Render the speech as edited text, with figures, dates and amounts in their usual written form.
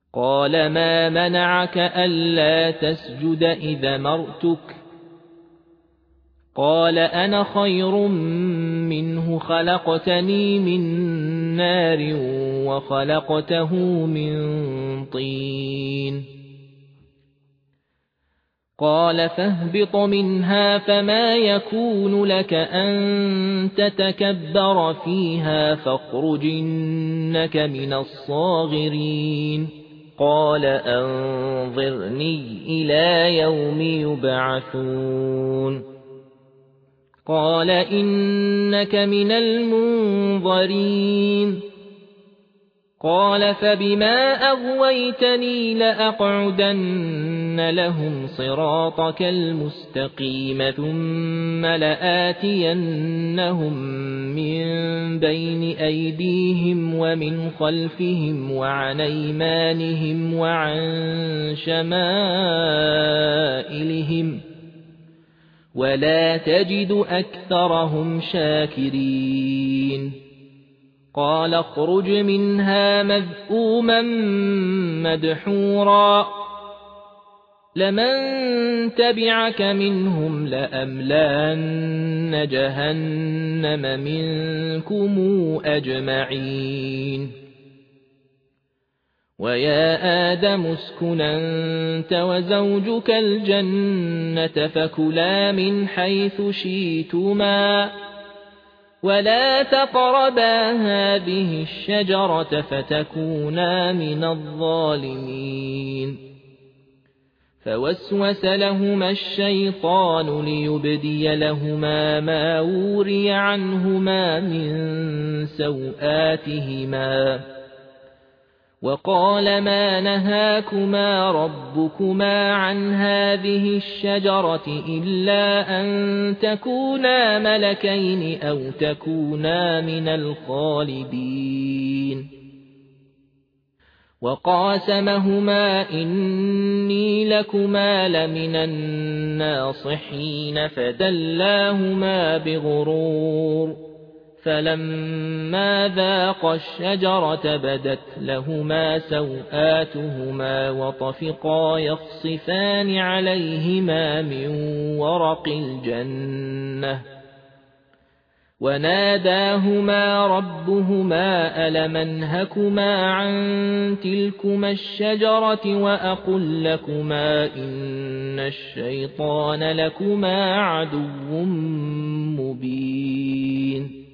قال ما منعك ألا تسجد إذ أمرتك قال أنا خير منه خلقتني من نار وخلقته من طين قال فاهبط منها فما يكون لك أن تتكبر فيها فاخرج إنك من الصاغرين قال أنظرني إلى يوم يبعثون قال إنك من المنظرين قال فبما أغويتني لأقعدن لهم صراطك المستقيم ثم لآتينهم من بين أيديهم ومن خلفهم وعن أيمانهم وعن شمائلهم ولا تجد أكثرهم شاكرين قال اخرج منها مذءوما مدحورا لمن تبعك منهم لأملأن جهنم منكم أجمعين ويا آدم اسكن أنت وزوجك الجنة فكلا من حيث شئتما ولا تقربا هذه الشجرة فتكونا من الظالمين فوسوس لهما الشيطان ليبدي لهما ما وري عنهما من سوآتهما وقال ما نهاكما ربكما عن هذه الشجرة إلا أن تكونا ملكين أو تكونا من الخالدين وقاسمهما إني لكما لمن الناصحين فدلاهما بغرور فلما ذاقا الشجرة بدت لهما سوآتهما وطفقا يخصفان عليهما من ورق الجنة وناداهما ربهما ألم أنهكما عن تلكما الشجرة وأقل لكما إن الشيطان لكما عدو مبين